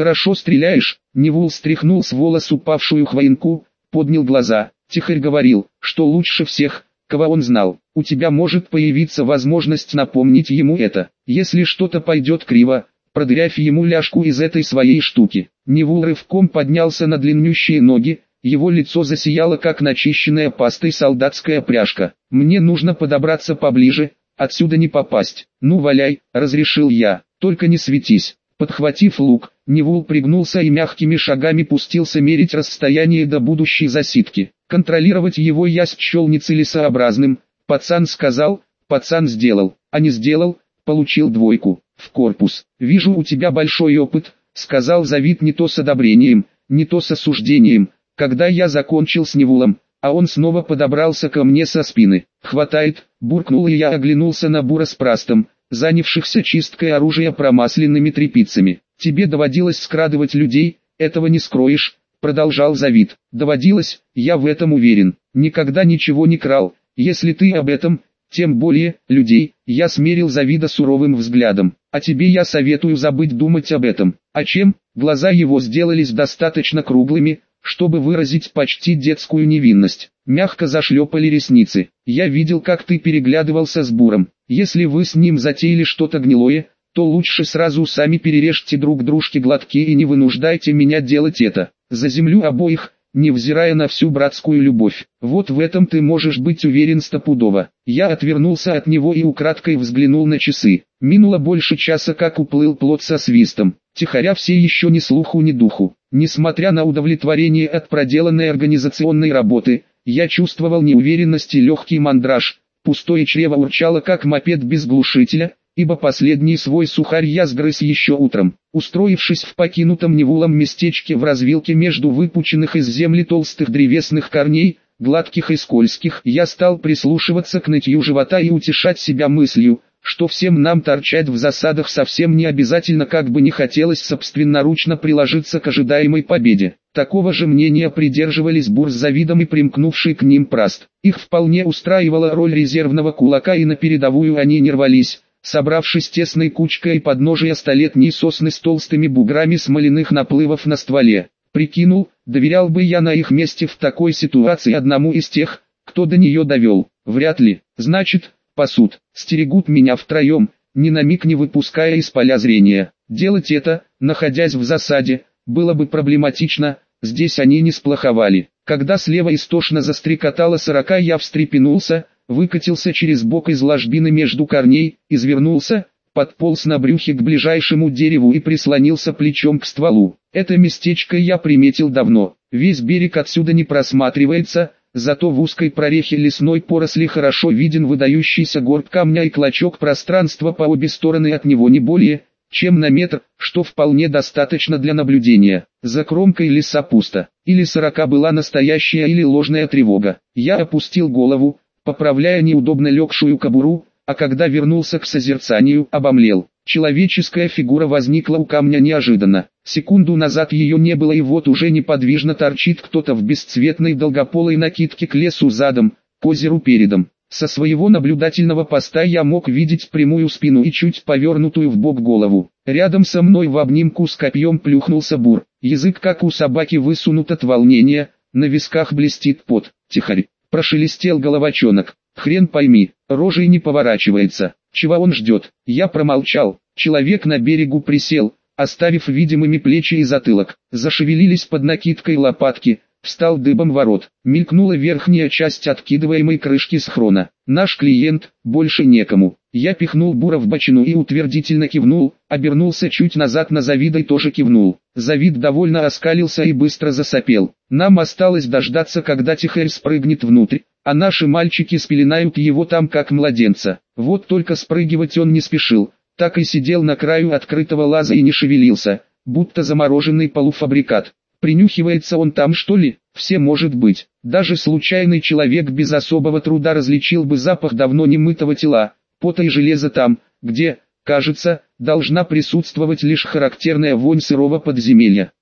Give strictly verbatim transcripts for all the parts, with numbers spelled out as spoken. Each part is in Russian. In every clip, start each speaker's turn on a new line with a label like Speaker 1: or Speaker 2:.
Speaker 1: хорошо стреляешь». Невул стряхнул с волос упавшую хвоинку, поднял глаза. Тихарь говорил, что лучше всех, кого он знал. У тебя может появиться возможность напомнить ему это. Если что-то пойдет криво, продырявь ему ляжку из этой своей штуки. Невул рывком поднялся на длиннющие ноги, его лицо засияло как начищенная пастой солдатская пряжка. «Мне нужно подобраться поближе, отсюда не попасть». «Ну валяй», — разрешил я, — «только не светись». Подхватив лук, Невул пригнулся и мягкими шагами пустился мерить расстояние до будущей засидки. Контролировать его я счел нецелесообразным. Пацан сказал, пацан сделал, а не сделал, получил двойку. В корпус. «Вижу, у тебя большой опыт», — сказал Завид не то с одобрением, не то с осуждением, когда я закончил с Невулом, а он снова подобрался ко мне со спины. «Хватает», — буркнул и я оглянулся на Бура с Прастом, занявшихся чисткой оружия промасленными тряпицами. «Тебе доводилось скрадывать людей, этого не скроешь», — продолжал Завид. «Доводилось, я в этом уверен. Никогда ничего не крал, если ты об этом, тем более, людей». Я смерил Завида суровым взглядом. «А тебе я советую забыть думать об этом». «А чем?» Глаза его сделались достаточно круглыми, чтобы выразить почти детскую невинность. Мягко зашлепали ресницы. «Я видел, как ты переглядывался с Буром. Если вы с ним затеяли что-то гнилое, то лучше сразу сами перережьте друг дружке глотки и не вынуждайте меня делать это. За землю обоих, невзирая на всю братскую любовь. Вот в этом ты можешь быть уверен стопудово». Я отвернулся от него и украдкой взглянул на часы. Минуло больше часа, как уплыл плот со свистом. Тихаря все еще ни слуху ни духу. Несмотря на удовлетворение от проделанной организационной работы, я чувствовал неуверенность и легкий мандраж. Пустое чрево урчало как мопед без глушителя, ибо последний свой сухарь я сгрыз еще утром. Устроившись в покинутом Невулом местечке в развилке между выпученных из земли толстых древесных корней, гладких и скользких, я стал прислушиваться к нытью живота и утешать себя мыслью, что всем нам торчать в засадах совсем не обязательно, как бы не хотелось собственноручно приложиться к ожидаемой победе. Такого же мнения придерживались Бур с Завидом и примкнувший к ним Праст. Их вполне устраивала роль резервного кулака, и на передовую они не рвались, собравшись тесной кучкой под подножия столетней сосны с толстыми буграми смоляных наплывов на стволе. Прикинул, доверял бы я на их месте в такой ситуации одному из тех, кто до нее довел. Вряд ли. Значит, пасут, стерегут меня втроем, ни на миг не выпуская из поля зрения. Делать это, находясь в засаде, было бы проблематично, здесь они не сплоховали. Когда слева истошно застрекотало сорока, я встрепенулся, выкатился через бок из ложбины между корней, извернулся, подполз на брюхе к ближайшему дереву и прислонился плечом к стволу. Это местечко я приметил давно. Весь берег отсюда не просматривается, зато в узкой прорехе лесной поросли хорошо виден выдающийся горб камня и клочок пространства по обе стороны от него не более, чем на метр, что вполне достаточно для наблюдения. За кромкой леса пусто. Или сорока была настоящая, или ложная тревога. Я опустил голову, поправляя неудобно легшую кобуру, а когда вернулся к созерцанию, обомлел. Человеческая фигура возникла у камня неожиданно. Секунду назад ее не было, и вот уже неподвижно торчит кто-то в бесцветной долгополой накидке к лесу задом, к озеру передом. Со своего наблюдательного поста я мог видеть прямую спину и чуть повернутую в бок голову. Рядом со мной в обнимку с копьем плюхнулся Бур. Язык как у собаки высунут от волнения, на висках блестит пот. «Тихарь», — прошелестел головачонок. «Хрен пойми, рожей не поворачивается. Чего он ждет?» Я промолчал. Человек на берегу присел, оставив видимыми плечи и затылок. Зашевелились под накидкой лопатки, встал дыбом ворот. Мелькнула верхняя часть откидываемой крышки схрона. «Наш клиент, больше некому». Я пихнул Бура в бочину и утвердительно кивнул, обернулся чуть назад на Завида и тоже кивнул. Завид довольно оскалился и быстро засопел. Нам осталось дождаться, когда Тихарь спрыгнет внутрь, а наши мальчики спеленают его там как младенца. Вот только спрыгивать он не спешил, так и сидел на краю открытого лаза и не шевелился, будто замороженный полуфабрикат. Принюхивается он там, что ли? Все может быть. Даже случайный человек без особого труда различил бы запах давно немытого тела, пота и железа там, где, кажется, должна присутствовать лишь характерная вонь сырого подземелья.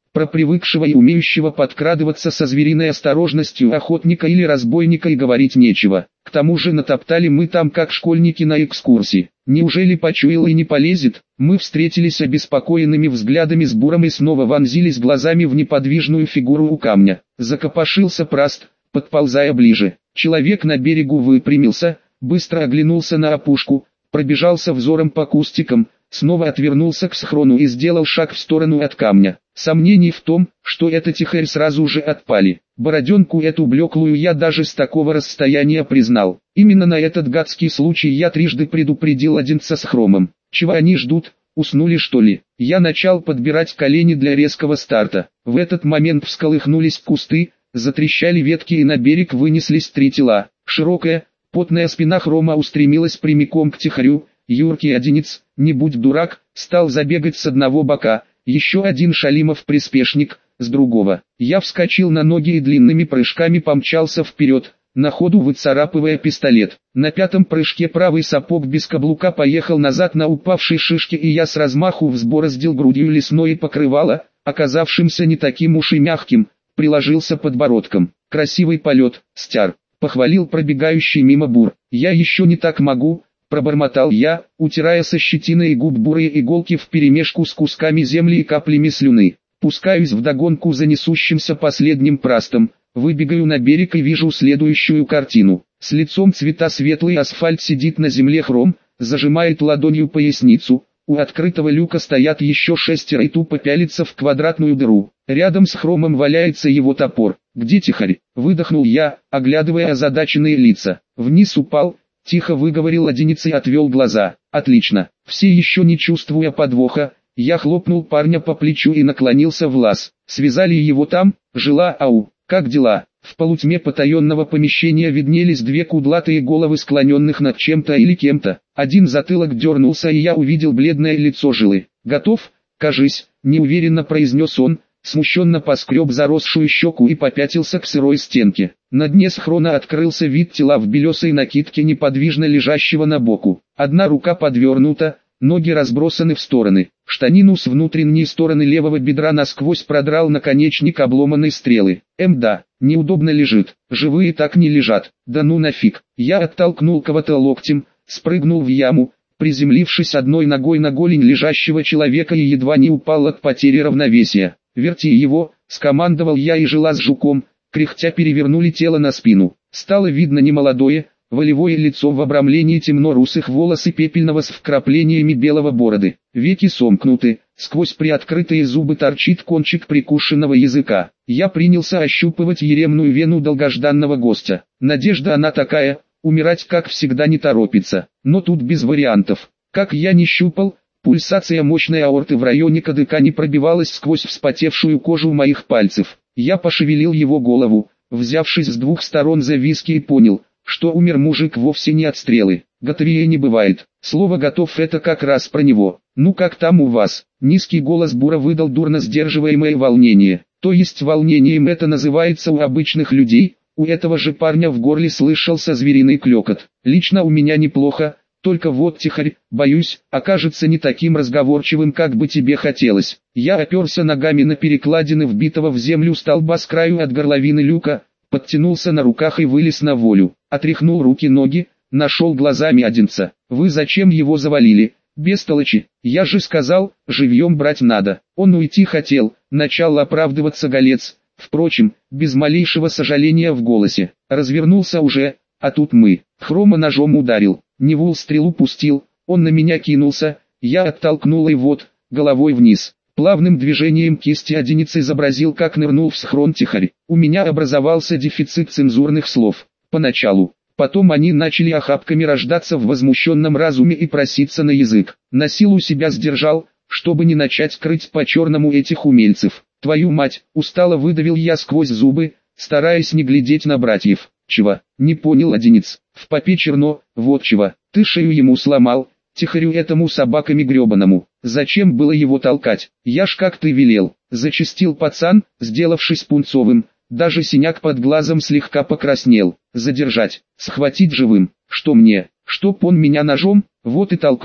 Speaker 1: Про привыкшего и умеющего подкрадываться со звериной осторожностью охотника или разбойника и говорить нечего. К тому же натоптали мы там как школьники на экскурсии. Неужели почуял и не полезет? Мы встретились обеспокоенными взглядами с Буром и снова вонзились глазами в неподвижную фигуру у камня. Закопошился Праст, подползая ближе. Человек на берегу выпрямился, быстро оглянулся на опушку, пробежался взором по кустикам, снова отвернулся к схрону и сделал шаг в сторону от камня. Сомнений в том, что это тихарь, сразу же отпали. Бороденку эту блеклую я даже с такого расстояния признал. Именно на этот гадский случай я трижды предупредил Одинца с Хромом. Чего они ждут? Уснули, что ли? Я начал подбирать колени для резкого старта. В этот момент всколыхнулись кусты, затрещали ветки и на берег вынеслись три тела. Широкая, потная спина Хрома устремилась прямиком к тихарю. Юркий Одинец, не будь дурак, стал забегать с одного бока. Еще один Шалимов-приспешник, с другого. Я вскочил на ноги и длинными прыжками помчался вперед, на ходу выцарапывая пистолет. На пятом прыжке правый сапог без каблука поехал назад на упавшей шишке, и я с размаху взбороздил грудью лесное покрывало, оказавшимся не таким уж и мягким, приложился подбородком. Красивый полет, стяр, похвалил пробегающий мимо Бур. Я еще не так могу, пробормотал я, утирая со щетиной губ бурые иголки вперемешку с кусками земли и каплями слюны. Пускаюсь вдогонку за несущимся последним Прастом, выбегаю на берег и вижу следующую картину. С лицом цвета светлый асфальт сидит на земле Хром, зажимает ладонью поясницу, у открытого люка стоят еще шестеро и тупо пялятся в квадратную дыру. Рядом с Хромом валяется его топор. «Где тихарь?» — выдохнул я, оглядывая озадаченные лица. «Вниз упал», — тихо выговорил Одинец и отвел глаза. «Отлично». Все еще не чувствуя подвоха, я хлопнул парня по плечу и наклонился в лаз. «Связали его там? Жила, ау, как дела?» В полутьме потаенного помещения виднелись две кудлатые головы склоненных над чем-то или кем-то. Один затылок дернулся, и я увидел бледное лицо Жилы. «Готов, кажись», — неуверенно произнес он, смущенно поскреб заросшую щеку и попятился к сырой стенке. На дне схрона открылся вид тела в белесой накидке, неподвижно лежащего на боку. Одна рука подвернута, ноги разбросаны в стороны. Штанину с внутренней стороны левого бедра насквозь продрал наконечник обломанной стрелы. Мда, неудобно лежит. Живые так не лежат. Да ну нафиг. Я оттолкнул кого-то локтем, спрыгнул в яму, приземлившись одной ногой на голень лежащего человека, и едва не упал от потери равновесия. «Верти его», — скомандовал я, и Жила с Жуком, кряхтя, перевернули тело на спину. Стало видно немолодое, волевое лицо в обрамлении темно-русых волос и пепельного с вкраплениями белого бороды. Веки сомкнуты, сквозь приоткрытые зубы торчит кончик прикушенного языка. Я принялся ощупывать еремную вену долгожданного гостя. Надежда она такая, умирать как всегда не торопится. Но тут без вариантов. Как я не щупал, пульсация мощной аорты в районе кадыка не пробивалась сквозь вспотевшую кожу моих пальцев. Я пошевелил его голову, взявшись с двух сторон за виски, и понял, что умер мужик вовсе не от стрелы. Готовее не бывает. Слово «готов» — это как раз про него. «Ну как там у вас?» Низкий голос Бура выдал дурно сдерживаемое волнение. То есть волнением это называется у обычных людей, у этого же парня в горле слышался звериный клёкот. Лично у меня неплохо, только вот тихарь, боюсь, окажется не таким разговорчивым, как бы тебе хотелось. Я оперся ногами на перекладины вбитого в землю столба с краю от горловины люка, подтянулся на руках и вылез на волю. Отряхнул руки-ноги, нашел глазами Одинца. «Вы зачем его завалили? Бестолочи, я же сказал, живьем брать надо». Он уйти хотел, начал оправдываться Голец, впрочем, без малейшего сожаления в голосе. Развернулся уже, а тут мы. Хрома ножом ударил, Невул стрелу пустил, он на меня кинулся, я оттолкнул и вот, головой вниз. Плавным движением кисти Одинец изобразил, как нырнул в схрон тихарь. У меня образовался дефицит цензурных слов. Поначалу. Потом они начали охапками рождаться в возмущенном разуме и проситься на язык. На силу себя сдержал, чтобы не начать крыть по-черному этих умельцев. «Твою мать!» — устало выдавил я сквозь зубы, стараясь не глядеть на братьев. «Чего?» — не понял Одинец. «В попе черно, вот чего. Ты шею ему сломал, тихарю этому собаками гребаному. Зачем было его толкать? Я ж как ты велел». Зачастил пацан, сделавшись пунцовым. Даже синяк под глазом слегка покраснел. «Задержать, схватить живым. Что мне? Чтоб он меня ножом?» Вот и толкнул.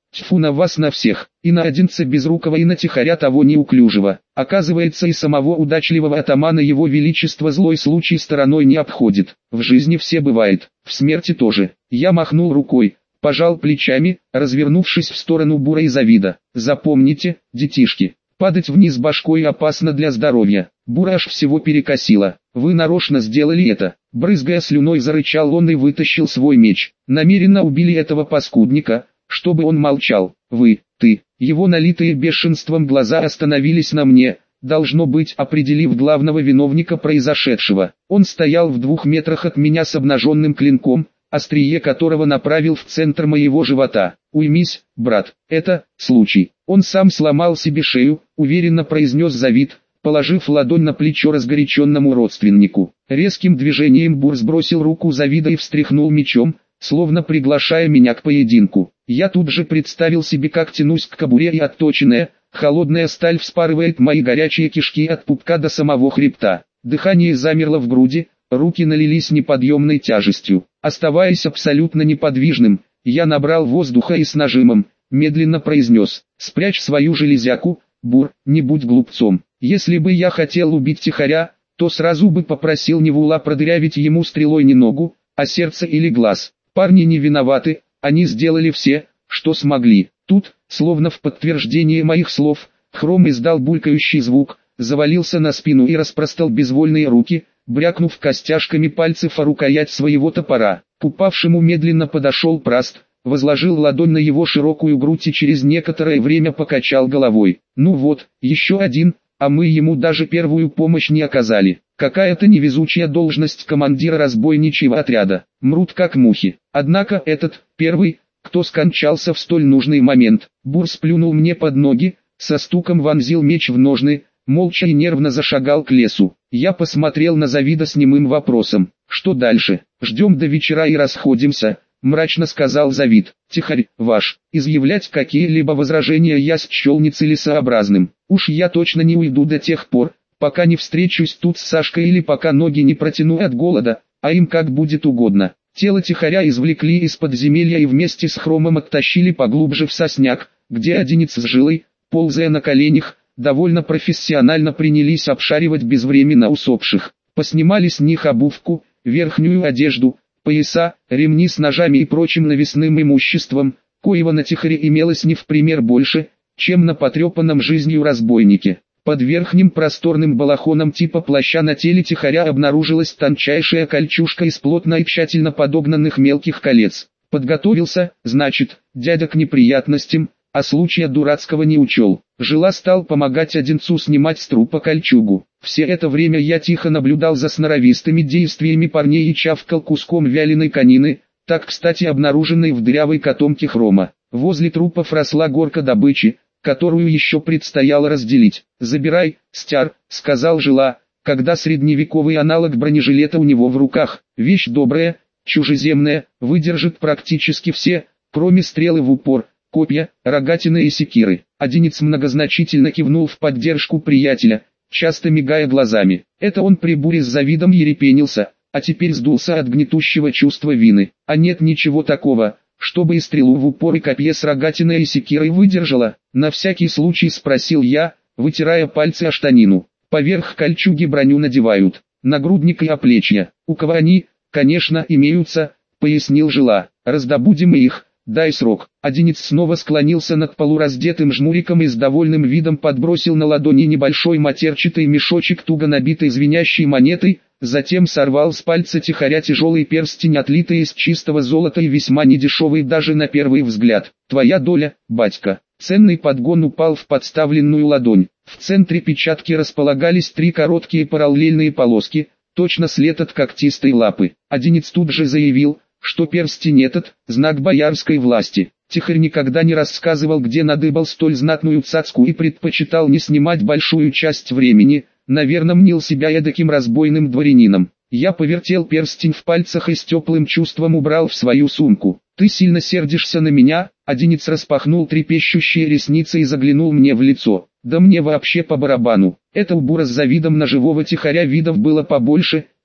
Speaker 1: Тьфу на вас на всех, и на Одинца Безрукова, и на Тихаря того неуклюжего. Оказывается, и самого удачливого атамана его величество злой случай стороной не обходит. В жизни все бывает, в смерти тоже. Я махнул рукой, пожал плечами, развернувшись в сторону Бура и Завида. Запомните, детишки, падать вниз башкой опасно для здоровья. Бура аж всего перекосило. Вы нарочно сделали это. Брызгая слюной, зарычал он и вытащил свой меч. Намеренно убили этого паскудника, чтобы он молчал. Вы, ты, его налитые бешенством глаза остановились на мне, должно быть, определив главного виновника произошедшего. Он стоял в двух метрах от меня с обнаженным клинком, острие которого направил в центр моего живота. «Уймись, брат, это случай». Он сам сломал себе шею, уверенно произнес Завид, положив ладонь на плечо разгоряченному родственнику. Резким движением Бур сбросил руку Завида и встряхнул мечом, словно приглашая меня к поединку. Я тут же представил себе, как тянусь к кобуре, и отточенная, холодная сталь вспарывает мои горячие кишки от пупка до самого хребта. Дыхание замерло в груди, руки налились неподъемной тяжестью. Оставаясь абсолютно неподвижным, я набрал воздуха и с нажимом, медленно произнес: «Спрячь свою железяку, Бур, не будь глупцом. Если бы я хотел убить Тихаря, то сразу бы попросил Невула продырявить ему стрелой не ногу, а сердце или глаз. Парни не виноваты, они сделали все, что смогли». Тут, словно в подтверждение моих слов, Хром издал булькающий звук, завалился на спину и распростал безвольные руки, брякнув костяшками пальцев о рукоять своего топора. К упавшему медленно подошел Праст, возложил ладонь на его широкую грудь и через некоторое время покачал головой. «Ну вот, еще один, а мы ему даже первую помощь не оказали. Какая-то невезучая должность командира разбойничьего отряда. Мрут как мухи. Однако этот, первый, кто скончался в столь нужный момент». Бур сплюнул мне под ноги, со стуком вонзил меч в ножны, молча и нервно зашагал к лесу. Я посмотрел на Завида с немым вопросом. «Что дальше? Ждем до вечера и расходимся», — мрачно сказал Завид. «Тихарь, ваш, изъявлять какие-либо возражения я счел нецелесообразным. Уж я точно не уйду до тех пор, пока не встречусь тут с Сашкой или пока ноги не протяну от голода, а им как будет угодно». Тело Тихаря извлекли из подземелья и вместе с Хромом оттащили поглубже в сосняк, где Одинец с Жилой, ползая на коленях, довольно профессионально принялись обшаривать безвременно усопших. Поснимали с них обувку, верхнюю одежду, пояса, ремни с ножами и прочим навесным имуществом, коего на Тихаре имелось не в пример больше, чем на потрепанном жизнью разбойнике. Под верхним просторным балахоном типа плаща на теле Тихаря обнаружилась тончайшая кольчужка из плотно и тщательно подогнанных мелких колец. Подготовился, значит, дядя к неприятностям, а случая дурацкого не учел. Жила стал помогать Одинцу снимать с трупа кольчугу. Все это время я тихо наблюдал за сноровистыми действиями парней и чавкал куском вяленой конины, так кстати обнаруженной в дырявой котомке Хрома. Возле трупов росла горка добычи, которую еще предстояло разделить. «Забирай, стяр», — сказал Жила, когда средневековый аналог бронежилета у него в руках. «Вещь добрая, чужеземная, выдержит практически все, кроме стрелы в упор, копья, рогатины и секиры». Одинец многозначительно кивнул в поддержку приятеля, часто мигая глазами. Это он при буре с Завидом ерепенился, а теперь сдулся от гнетущего чувства вины. А нет ничего такого, чтобы и стрелу в упор и копье с рогатиной и секирой выдержала? На всякий случай спросил я, вытирая пальцы о штанину. Поверх кольчуги броню надевают, нагрудник и оплечья. У кого они, конечно, имеются, пояснил Жила. Раздобудем их, дай срок. Одинец снова склонился над полураздетым жмуриком и с довольным видом подбросил на ладони небольшой матерчатый мешочек, туго набитый звенящей монетой, затем сорвал с пальца Тихаря тяжелый перстень, отлитый из чистого золота и весьма недешевый даже на первый взгляд. «Твоя доля, батька». Ценный подгон упал в подставленную ладонь. В центре печатки располагались три короткие параллельные полоски, точно след от когтистой лапы. Одинец тут же заявил, что перстень этот – знак боярской власти. Тихарь никогда не рассказывал, где надыбал столь знатную цацку, и предпочитал не снимать большую часть времени, наверное, мнил себя эдаким разбойным дворянином. Я повертел перстень в пальцах и с теплым чувством убрал в свою сумку. «Ты сильно сердишься на меня?» Одинец распахнул трепещущие ресницы и заглянул мне в лицо. «Да мне вообще по барабану. Это у Бура с Завидом на живого Тихаря видов было побольше,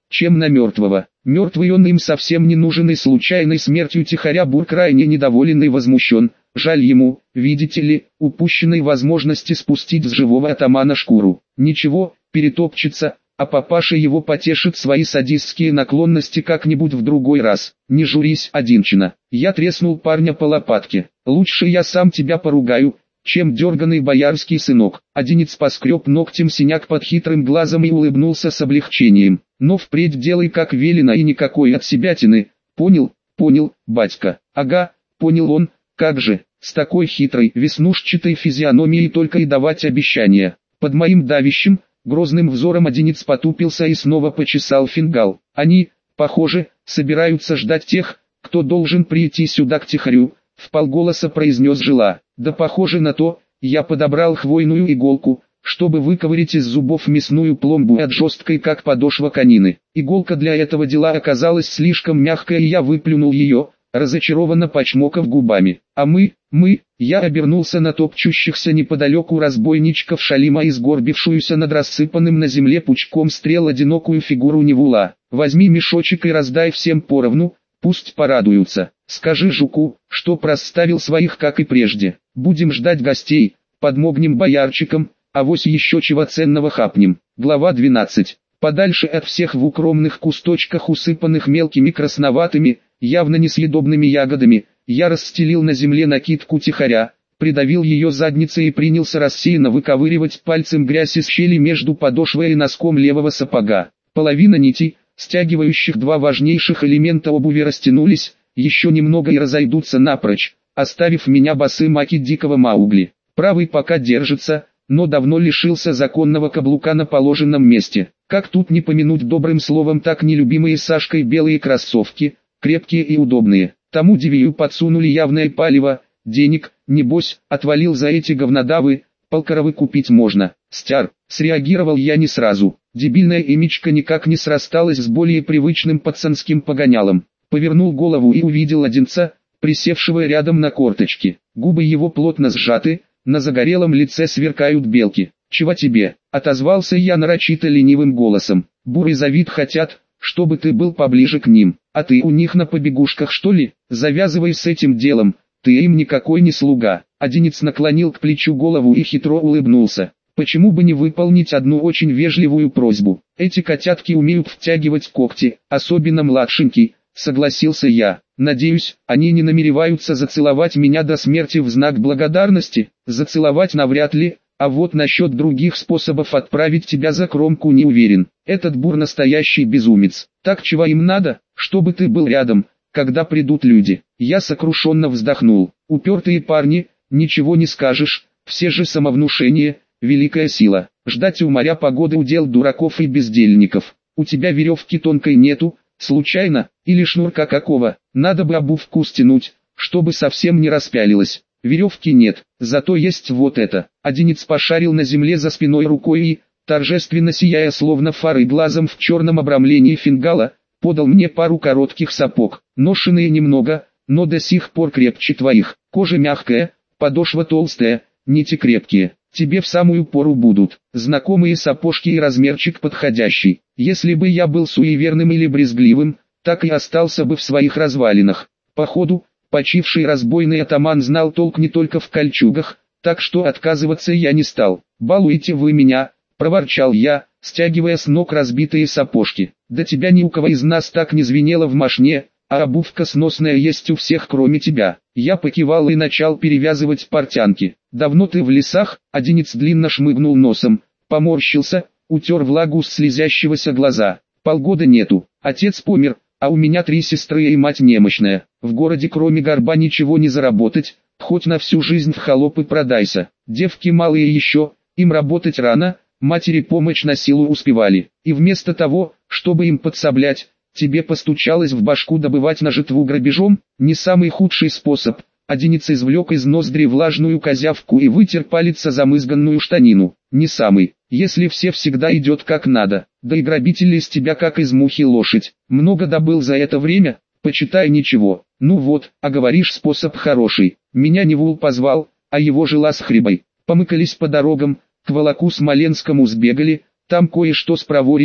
Speaker 1: чем на мертвого. Мертвый он им совсем не нужен, и случайной смертью Тихаря Бур крайне недоволен и возмущен. Жаль ему, видите ли, упущенной возможности спустить с живого атамана шкуру. Ничего, перетопчется, а папаша его потешит свои садистские наклонности как-нибудь в другой раз. Не журись, Одинчина. Я треснул парня по лопатке. Лучше я сам тебя поругаю, чем дерганый боярский сынок. Одинец поскреб ногтем синяк под хитрым глазом и улыбнулся с облегчением. Но впредь делай как велено и никакой отсебятины. Понял, понял, батька. Ага, понял он, как же, с такой хитрой, веснушчатой физиономией только и давать обещания. Под моим давящим, грозным взором Одинец потупился и снова почесал фингал. Они, похоже, собираются ждать тех, кто должен прийти сюда к Тихарю, вполголоса произнес Жила. Да похоже на то, я подобрал хвойную иголку, чтобы выковырять из зубов мясную пломбу от жесткой как подошва конины. Иголка для этого дела оказалась слишком мягкая, и я выплюнул ее, разочарованно почмокав губами. А мы, мы, я обернулся на топчущихся неподалеку разбойничков Шалима и сгорбившуюся над рассыпанным на земле пучком стрел одинокую фигуру Невула. Возьми мешочек и раздай всем поровну, пусть порадуются. Скажи жуку, что проставил своих как и прежде. Будем ждать гостей, подмогнем боярчикам, авось еще чего ценного хапнем. Глава двенадцать. Подальше от всех в укромных кусточках, усыпанных мелкими красноватыми, явно несъедобными ягодами, я расстелил на земле накидку Тихаря, придавил ее задницей и принялся рассеянно выковыривать пальцем грязь из щели между подошвой и носком левого сапога. Половина нитей, стягивающих два важнейших элемента обуви, растянулись, еще немного и разойдутся напрочь, оставив меня босым аки дикого Маугли. Правый пока держится, но давно лишился законного каблука на положенном месте. Как тут не помянуть добрым словом так нелюбимые Сашкой белые кроссовки, крепкие и удобные. Тому девию подсунули явное палево, денег, небось, отвалил за эти говнодавы, полкоровы купить можно. Стяр, среагировал я не сразу. Дебильная имечка никак не срасталась с более привычным пацанским погонялом. Повернул голову и увидел Одинца, присевшего рядом на корточки. Губы его плотно сжаты, на загорелом лице сверкают белки. «Чего тебе?» — отозвался я нарочито ленивым голосом. «Бурый завид хотят, чтобы ты был поближе к ним. А ты у них на побегушках, что ли? Завязывай с этим делом, ты им никакой не слуга». Одинец наклонил к плечу голову и хитро улыбнулся. «Почему бы не выполнить одну очень вежливую просьбу? Эти котятки умеют втягивать когти, особенно младшенький», — согласился я. «Надеюсь, они не намереваются зацеловать меня до смерти в знак благодарности?» «Зацеловать навряд ли, а вот насчет других способов отправить тебя за кромку не уверен. Этот Бур настоящий безумец. Так чего им надо? Чтобы ты был рядом, когда придут люди». Я сокрушенно вздохнул. «Упертые парни, ничего не скажешь, все же самовнушение, великая сила. Ждать у моря погоды удел дураков и бездельников. У тебя веревки тонкой нету, случайно, или шнурка какого? Надо бы обувку стянуть, чтобы совсем не распялилась». «Веревки нет, зато есть вот это». Одинец пошарил на земле за спиной рукой и, торжественно сияя словно фарой глазом в черном обрамлении фингала, подал мне пару коротких сапог. Ношеные немного, но до сих пор крепче твоих. Кожа мягкая, подошва толстая, нити крепкие. Тебе в самую пору будут. Знакомые сапожки и размерчик подходящий. Если бы я был суеверным или брезгливым, так и остался бы в своих развалинах. Походу, почивший разбойный атаман знал толк не только в кольчугах, так что отказываться я не стал. «Балуете вы меня», — проворчал я, стягивая с ног разбитые сапожки. «Да тебя ни у кого из нас так не звенело в мошне, а обувка сносная есть у всех кроме тебя». Я покивал и начал перевязывать портянки. «Давно ты в лесах?» — Одинец длинно шмыгнул носом, поморщился, утер влагу с слезящегося глаза. «Полгода нету, отец помер, а у меня три сестры и мать немощная. В городе кроме горба ничего не заработать, хоть на всю жизнь в холопы продайся. Девки малые еще, им работать рано, матери помощь на силу успевали. И вместо того, чтобы им подсоблять, тебе постучалось в башку добывать на житву грабежом, не самый худший способ». Одинец извлек из ноздри влажную козявку и вытер палец о замызганную штанину. «Не самый, если все всегда идет как надо, да и грабитель из тебя как из мухи лошадь. Много добыл за это время, почитай ничего. Ну вот, а говоришь способ хороший. Меня Невул позвал, а его Жила с Хрибой. Помыкались по дорогам, к Волоку Смоленскому сбегали, там кое-что спроворили,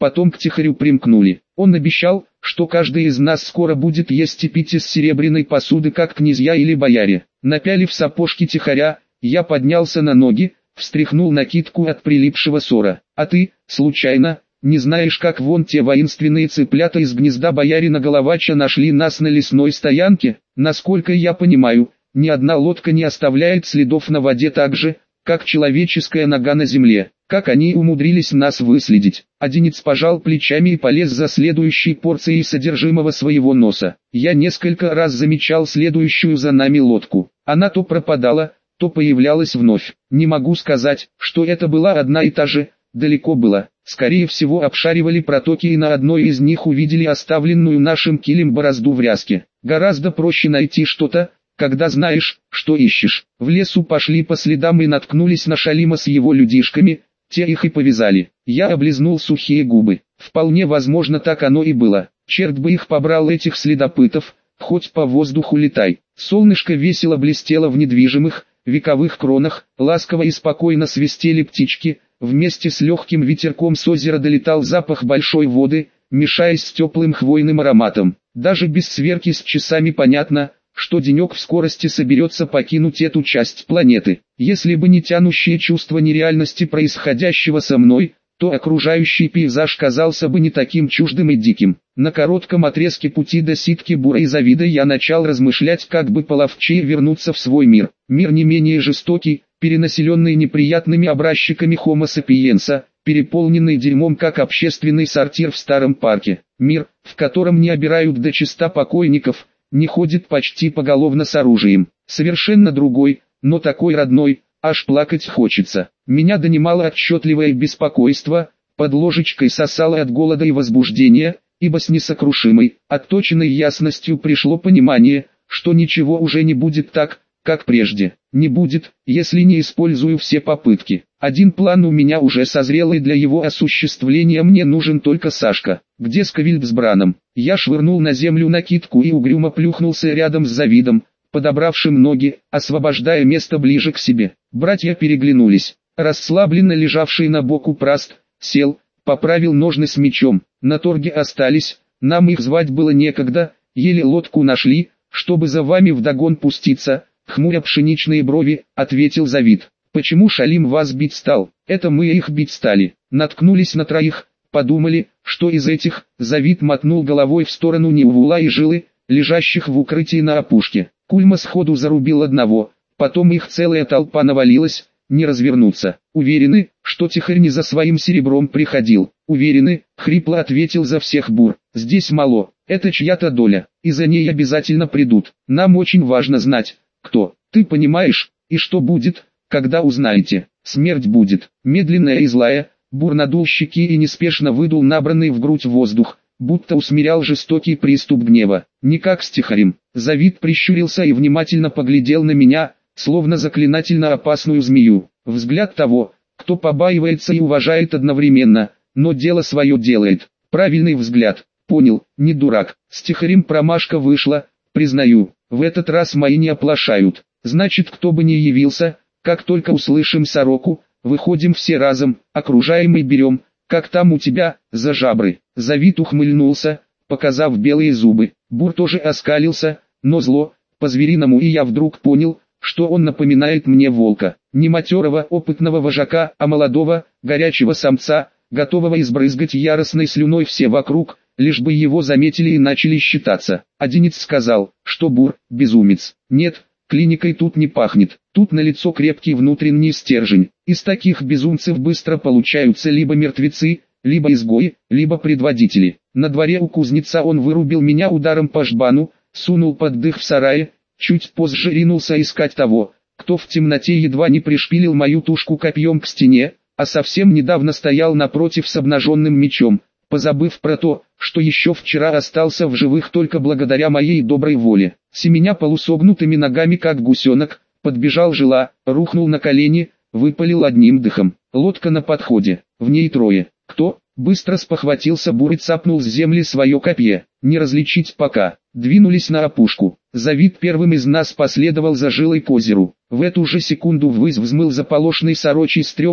Speaker 1: потом к Тихарю примкнули. Он обещал, что каждый из нас скоро будет есть и пить из серебряной посуды, как князья или бояре. Напялив сапожки Тихаря, я поднялся на ноги, встряхнул накидку от прилипшего сора. А ты, случайно, не знаешь, как вон те воинственные цыплята из гнезда боярина Головача нашли нас на лесной стоянке? Насколько я понимаю, ни одна лодка не оставляет следов на воде так же, как человеческая нога на земле. Как они умудрились нас выследить? Одинец пожал плечами и полез за следующей порцией содержимого своего носа. Я несколько раз замечал следующую за нами лодку. Она то пропадала, то появлялась вновь. Не могу сказать, что это была одна и та же, далеко было. Скорее всего, обшаривали протоки и на одной из них увидели оставленную нашим килем борозду в ряске. Гораздо проще найти что-то, когда знаешь, что ищешь. В лесу пошли по следам и наткнулись на Шалима с его людишками, те их и повязали. Я облизнул сухие губы. Вполне возможно, так оно и было. Черт бы их побрал, этих следопытов, хоть по воздуху летай. Солнышко весело блестело в недвижимых, вековых кронах, ласково и спокойно свистели птички, вместе с легким ветерком с озера долетал запах большой воды, мешаясь с теплым хвойным ароматом. Даже без сверки с часами понятно, что денек в скорости соберется покинуть эту часть планеты. Если бы не тянущее чувство нереальности происходящего со мной, то окружающий пейзаж казался бы не таким чуждым и диким. На коротком отрезке пути до ситки Бура и Завида я начал размышлять, как бы половчее вернуться в свой мир. Мир не менее жестокий, перенаселенный неприятными образчиками Homo sapiens, переполненный дерьмом как общественный сортир в старом парке. Мир, в котором не обирают до чиста покойников, не ходит почти поголовно с оружием. Совершенно другой, но такой родной, аж плакать хочется. Меня донимало отчетливое беспокойство, под ложечкой сосало от голода и возбуждения, ибо с несокрушимой, отточенной ясностью пришло понимание, что ничего уже не будет так, как прежде. Не будет, если не использую все попытки. Один план у меня уже созрел, и для его осуществления мне нужен только Сашка. Где Сквильд с Браном? Я швырнул на землю накидку и угрюмо плюхнулся рядом с Завидом, подобравшим ноги, освобождая место ближе к себе. Братья переглянулись. Расслабленно лежавший на боку Праст сел, поправил ножны с мечом. На торге остались, нам их звать было некогда, еле лодку нашли, чтобы за вами вдогон пуститься. Хмуря пшеничные брови, ответил Завид. Почему Шалим вас бить стал? Это мы их бить стали. Наткнулись на троих, подумали, что из этих. Завид мотнул головой в сторону Неувула и Жилы, лежащих в укрытии на опушке. Кульма сходу зарубил одного, потом их целая толпа навалилась, не развернуться. Уверены, что Тихарь не за своим серебром приходил? Уверены, хрипло ответил за всех Бур. Здесь мало, это чья-то доля, и за ней обязательно придут. Нам очень важно знать, кто. Ты понимаешь, и что будет, когда узнаете? Смерть будет, медленная и злая. Бур надул щеки и неспешно выдул набранный в грудь воздух, будто усмирял жестокий приступ гнева. Не как с Тихарем. Завид прищурился и внимательно поглядел на меня, словно заклинательно опасную змею. Взгляд того, кто побаивается и уважает одновременно, но дело свое делает. Правильный взгляд. Понял, не дурак. С Тихарем промашка вышла, признаю. В этот раз мои не оплошают. Значит, кто бы ни явился, как только услышим сороку, выходим все разом, окружаемый берем, как там у тебя, за жабры. Завид ухмыльнулся, показав белые зубы. Бур тоже оскалился, но зло, по-звериному, и я вдруг понял, что он напоминает мне волка. Не матерого, опытного вожака, а молодого, горячего самца, готового избрызгать яростной слюной все вокруг, лишь бы его заметили и начали считаться. Одинец сказал, что Бур – безумец. Нет, клиникой тут не пахнет. Тут налицо крепкий внутренний стержень. Из таких безумцев быстро получаются либо мертвецы, либо изгои, либо предводители. На дворе у кузнеца он вырубил меня ударом по жбану, сунул под дых в сарае, чуть позже ринулся искать того, кто в темноте едва не пришпилил мою тушку копьем к стене, а совсем недавно стоял напротив с обнаженным мечом, позабыв про то, что еще вчера остался в живых только благодаря моей доброй воле. Семеня полусогнутыми ногами как гусенок, подбежал Жила, рухнул на колени, выпалил одним дыхом. Лодка на подходе, в ней трое. Кто? Быстро спохватился Бур и цапнул с земли свое копье. Не различить пока. Двинулись на опушку. Завид первым из нас последовал за Жилой к озеру. В эту же секунду ввысь взмыл заполошный сорочий стрекот,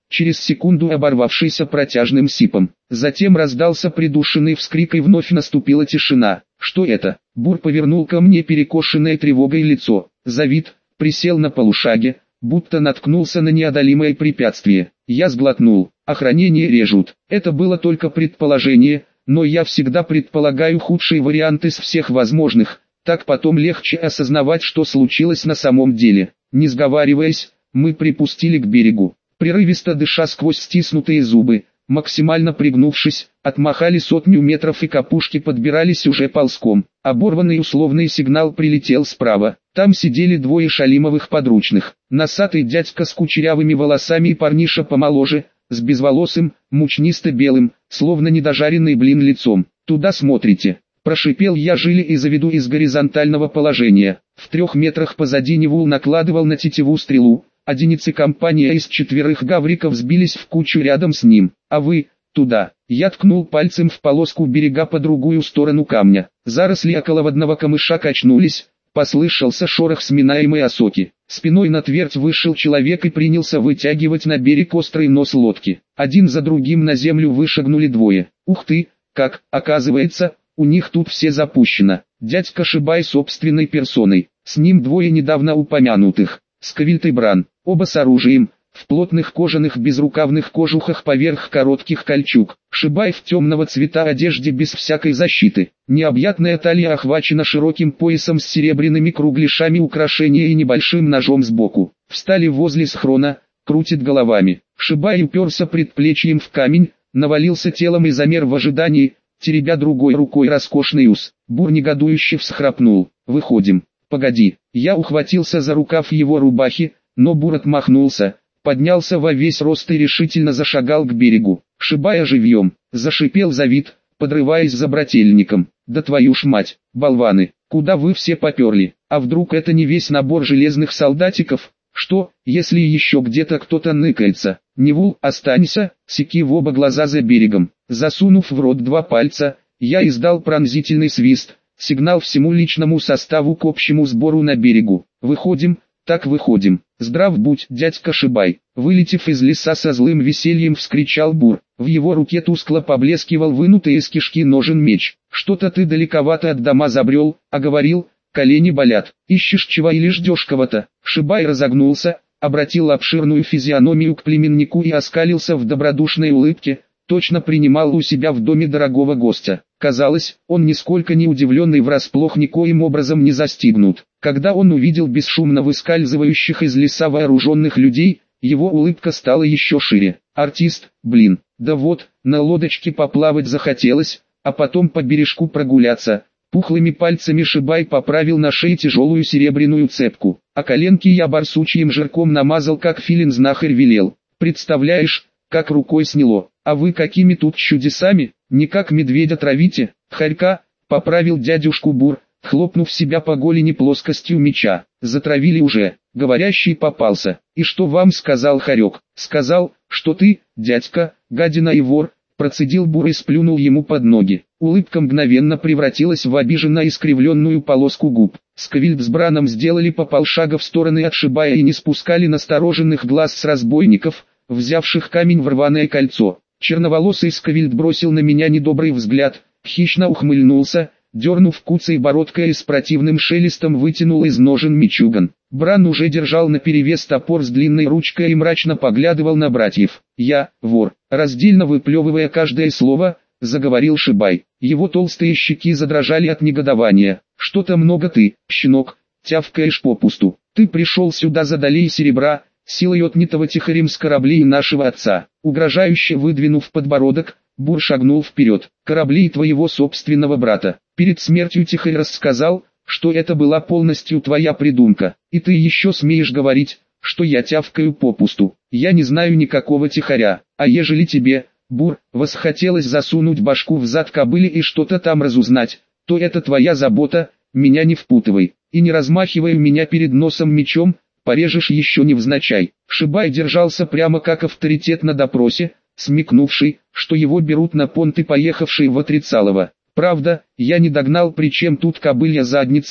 Speaker 1: через секунду оборвавшийся протяжным сипом. Затем раздался придушенный вскрик и вновь наступила тишина. «Что это?» Бур повернул ко мне перекошенное тревогой лицо. Завид присел на полушаге, будто наткнулся на неодолимое препятствие. Я сглотнул. Охранение режут. Это было только предположение, но я всегда предполагаю худший вариант из всех возможных. Так потом легче осознавать, что случилось на самом деле. Не сговариваясь, мы припустили к берегу. Прерывисто дыша сквозь стиснутые зубы, максимально пригнувшись, отмахали сотню метров и к опушке подбирались уже ползком. Оборванный условный сигнал прилетел справа. Там сидели двое шалимовых подручных. Носатый дядька с кучерявыми волосами и парниша помоложе, с безволосым, мучнисто-белым, словно недожаренный блин лицом. «Туда смотрите!» Прошипел я Жиле и заведу из горизонтального положения. В трех метрах позади Невул накладывал на тетиву стрелу. Одиницы компания из четверых гавриков сбились в кучу рядом с ним. «А вы, туда!» Я ткнул пальцем в полоску берега по другую сторону камня. Заросли околоводного камыша качнулись, послышался шорох сминаемой осоки. Спиной на твердь вышел человек и принялся вытягивать на берег острый нос лодки. Один за другим на землю вышагнули двое. Ух ты, как, оказывается, у них тут все запущено. Дядька Шибай собственной персоной, с ним двое недавно упомянутых, Сквильд и Бран, оба с оружием, в плотных кожаных безрукавных кожухах поверх коротких кольчуг. Шибай в темного цвета одежде без всякой защиты. Необъятная талия охвачена широким поясом с серебряными кругляшами украшения и небольшим ножом сбоку. Встали возле схрона, крутит головами. Шибай уперся предплечьем в камень, навалился телом и замер в ожидании, теребя другой рукой роскошный ус. Бур негодующе всхрапнул. «Выходим». «Погоди». Я ухватился за рукав его рубахи, но Бур отмахнулся, поднялся во весь рост и решительно зашагал к берегу. «Шибая живьем», — зашипел Завид, подрываясь за брательником. «Да твою ж мать, болваны, куда вы все поперли? А вдруг это не весь набор железных солдатиков? Что, если еще где-то кто-то ныкается? Невул, останься!» Секи в оба глаза за берегом. Засунув в рот два пальца, я издал пронзительный свист, сигнал всему личному составу к общему сбору на берегу. «Выходим, так выходим. Здрав будь, дядька Шибай!» Вылетев из леса со злым весельем вскричал Бур. В его руке тускло поблескивал вынутый из кишки ножен меч. «Что-то ты далековато от дома забрел, а говорил, колени болят. Ищешь чего или ждешь кого-то?» Шибай разогнулся, обратил обширную физиономию к племеннику и оскалился в добродушной улыбке, точно принимал у себя в доме дорогого гостя. Казалось, он нисколько не удивленный врасплох никоим образом не застигнут. Когда он увидел бесшумно выскальзывающих из леса вооруженных людей, его улыбка стала еще шире. «Артист, блин, да вот, на лодочке поплавать захотелось, а потом по бережку прогуляться». Пухлыми пальцами Шибай поправил на шее тяжелую серебряную цепку, а коленки я барсучьим жирком намазал, как филин-знахарь велел. «Представляешь, как рукой сняло. А вы какими тут чудесами, не как медведя травите, хорька», — поправил дядюшку Бур, хлопнув себя по голени плоскостью меча. «Затравили уже», — говорящий попался. «И что вам сказал хорек?» «Сказал, что ты, дядька, гадина и вор», — процедил Бур и сплюнул ему под ноги. Улыбка мгновенно превратилась в обиженно искривленную полоску губ. Сквильд с Браном сделали по полшага в стороны от Шибая и не спускали настороженных глаз с разбойников, взявших камень в рваное кольцо. Черноволосый Сквильд бросил на меня недобрый взгляд, хищно ухмыльнулся, дернув куцей бородкой и с противным шелестом вытянул из ножен мечуган. Бран уже держал наперевес топор с длинной ручкой и мрачно поглядывал на братьев. «Я, вор», раздельно выплевывая каждое слово, заговорил Шибай. Его толстые щеки задрожали от негодования. «Что-то много ты, щенок, тявкаешь попусту. Ты пришел сюда за долей серебра, силой отнятого тихарем с кораблей нашего отца». Угрожающе выдвинув подбородок, Бур шагнул вперед. «Кораблей твоего собственного брата. Перед смертью тихарь рассказал, что это была полностью твоя придумка. И ты еще смеешь говорить, что я тявкаю попусту. Я не знаю никакого тихаря. А ежели тебе, Бур, восхотелось засунуть башку в зад кобыли и что-то там разузнать, то это твоя забота, меня не впутывай. И не размахивай у меня перед носом мечом, порежешь еще невзначай». Шибай держался прямо как авторитет на допросе, смекнувший, что его берут на понт и поехавший в Отрицалово. «Правда, я не догнал, при чем тут кобылья задница,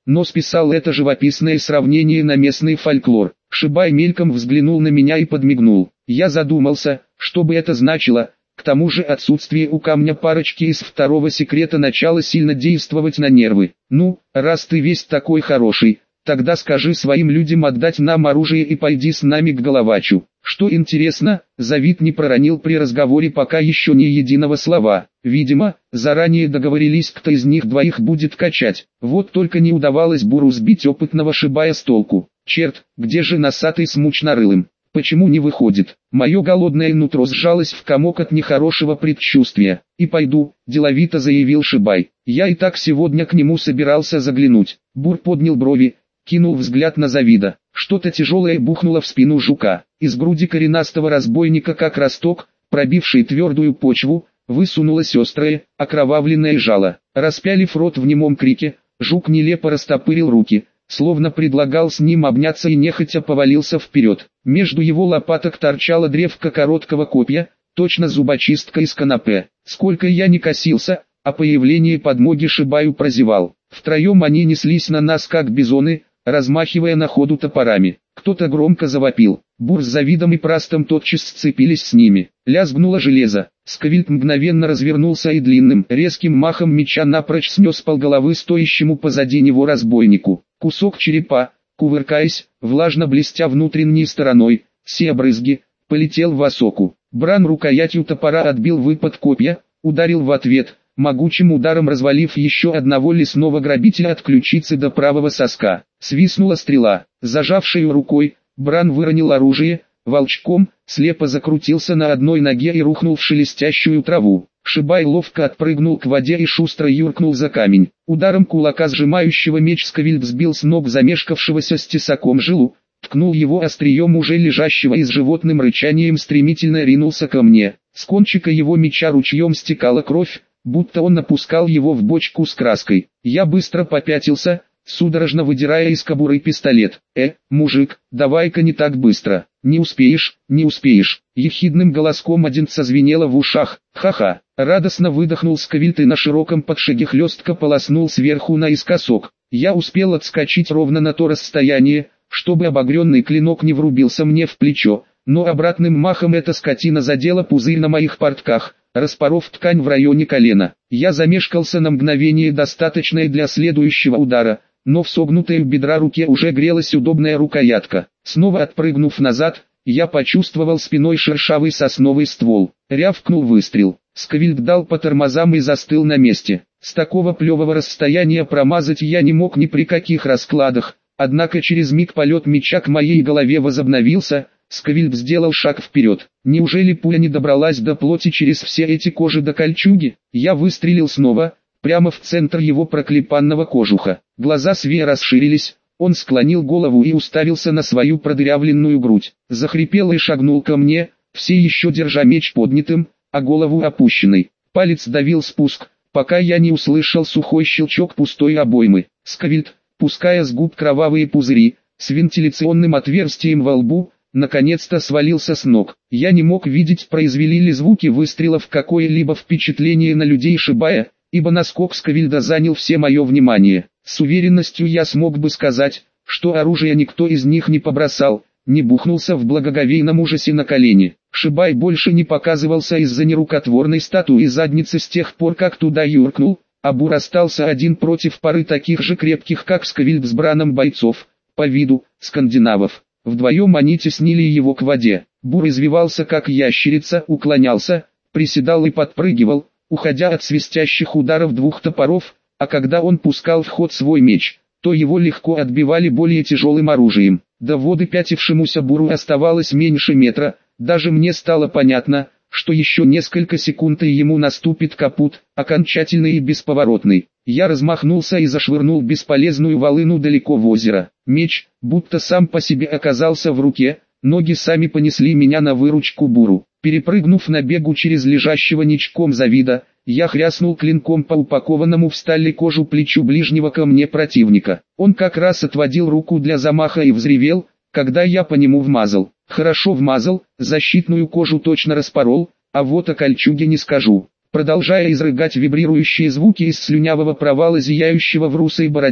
Speaker 1: но списал это живописное сравнение на местный фольклор. Шибай мельком взглянул на меня и подмигнул. Я задумался, что бы это значило. К тому же отсутствие у камня парочки из второго секрета начало сильно действовать на нервы. «Ну, раз ты весь такой хороший, тогда скажи своим людям отдать нам оружие и пойди с нами к Головачу». Что интересно, Завид не проронил при разговоре пока еще ни единого слова. Видимо, заранее договорились, кто из них двоих будет качать. Вот только не удавалось Буру сбить опытного Шибая с толку. Черт, где же носатый с мучнорылым? Почему не выходит? Мое голодное нутро сжалось в комок от нехорошего предчувствия. «И пойду», – деловито заявил Шибай. «Я и так сегодня к нему собирался заглянуть». Бур поднял брови, кинул взгляд на Завида. Что-то тяжелое бухнуло в спину жука. Из груди коренастого разбойника, как росток, пробивший твердую почву, высунулось острое, окровавленное жало. Распялив рот в немом крике, жук нелепо растопырил руки, словно предлагал с ним обняться, и нехотя повалился вперед. Между его лопаток торчала древко короткого копья, точно зубочистка из канапе. Сколько я не косился, а появление подмоги Шибаю прозевал. Втроем они неслись на нас как бизоны, размахивая на ходу топорами. Кто-то громко завопил. Бур с Завидом и Прастом тотчас сцепились с ними. Лязгнуло железо. Сквильд мгновенно развернулся и длинным, резким махом меча напрочь снес полголовы стоящему позади него разбойнику. Кусок черепа, кувыркаясь, влажно блестя внутренней стороной, все брызги, полетел в осоку. Бран рукоятью топора отбил выпад копья, ударил в ответ, могучим ударом развалив еще одного лесного грабителя от ключицы до правого соска. Свистнула стрела. Зажавшей рукой, Бран выронил оружие, волчком, слепо закрутился на одной ноге и рухнул в шелестящую траву. Шибай ловко отпрыгнул к воде и шустро юркнул за камень. Ударом кулака, сжимающего меч, Сквильд сбил с ног замешкавшегося с тесаком жилу, ткнул его острием уже лежащего и с животным рычанием стремительно ринулся ко мне. С кончика его меча ручьем стекала кровь, будто он опускал его в бочку с краской. Я быстро попятился, судорожно выдирая из кобуры пистолет. «Э, мужик, давай-ка не так быстро, не успеешь, не успеешь». Ехидным голоском Одинца звенело в ушах. «Ха-ха!» Радостно выдохнул Сквильд и на широком подшаге хлестко полоснул сверху наискосок. Я успел отскочить ровно на то расстояние, чтобы обогренный клинок не врубился мне в плечо, но обратным махом эта скотина задела пузырь на моих портках, распоров ткань в районе колена. Я замешкался на мгновение, достаточное для следующего удара, но в согнутой у бедра руке уже грелась удобная рукоятка. Снова отпрыгнув назад, я почувствовал спиной шершавый сосновый ствол. Рявкнул выстрел. Сквильд дал по тормозам и застыл на месте. С такого плевого расстояния промазать я не мог ни при каких раскладах, однако через миг полет меча к моей голове возобновился. Сквильд сделал шаг вперед. Неужели пуля не добралась до плоти через все эти кожи до кольчуги? Я выстрелил снова, прямо в центр его проклепанного кожуха. Глаза Свея расширились, он склонил голову и уставился на свою продырявленную грудь. Захрипел и шагнул ко мне, все еще держа меч поднятым, а голову опущенной. Палец давил спуск, пока я не услышал сухой щелчок пустой обоймы. Сквильд, пуская с губ кровавые пузыри, с вентиляционным отверстием во лбу, наконец-то свалился с ног. Я не мог видеть, произвели ли звуки выстрелов какое-либо впечатление на людей Шибая, ибо наскок Сквильда занял все мое внимание. С уверенностью я смог бы сказать, что оружие никто из них не побросал, не бухнулся в благоговейном ужасе на колени. Шибай больше не показывался из-за нерукотворной статуи задницы с тех пор, как туда юркнул, а Бур остался один против пары таких же крепких, как Сквильд с Браном бойцов, по виду, скандинавов. Вдвоем они теснили его к воде. Бур извивался как ящерица, уклонялся, приседал и подпрыгивал, уходя от свистящих ударов двух топоров, а когда он пускал в ход свой меч, то его легко отбивали более тяжелым оружием. До воды пятившемуся Буру оставалось меньше метра, даже мне стало понятно, что еще несколько секунд и ему наступит капут, окончательный и бесповоротный. Я размахнулся и зашвырнул бесполезную волыну далеко в озеро. Меч, будто сам по себе оказался в руке, ноги сами понесли меня на выручку Буру. Перепрыгнув на бегу через лежащего ничком Завида, я хряснул клинком по упакованному в стали кожу плечу ближнего ко мне противника. Он как раз отводил руку для замаха и взревел, когда я по нему вмазал. Хорошо вмазал, защитную кожу точно распорол, а вот о кольчуге не скажу. Продолжая изрыгать вибрирующие звуки из слюнявого провала, зияющего в русой бороде,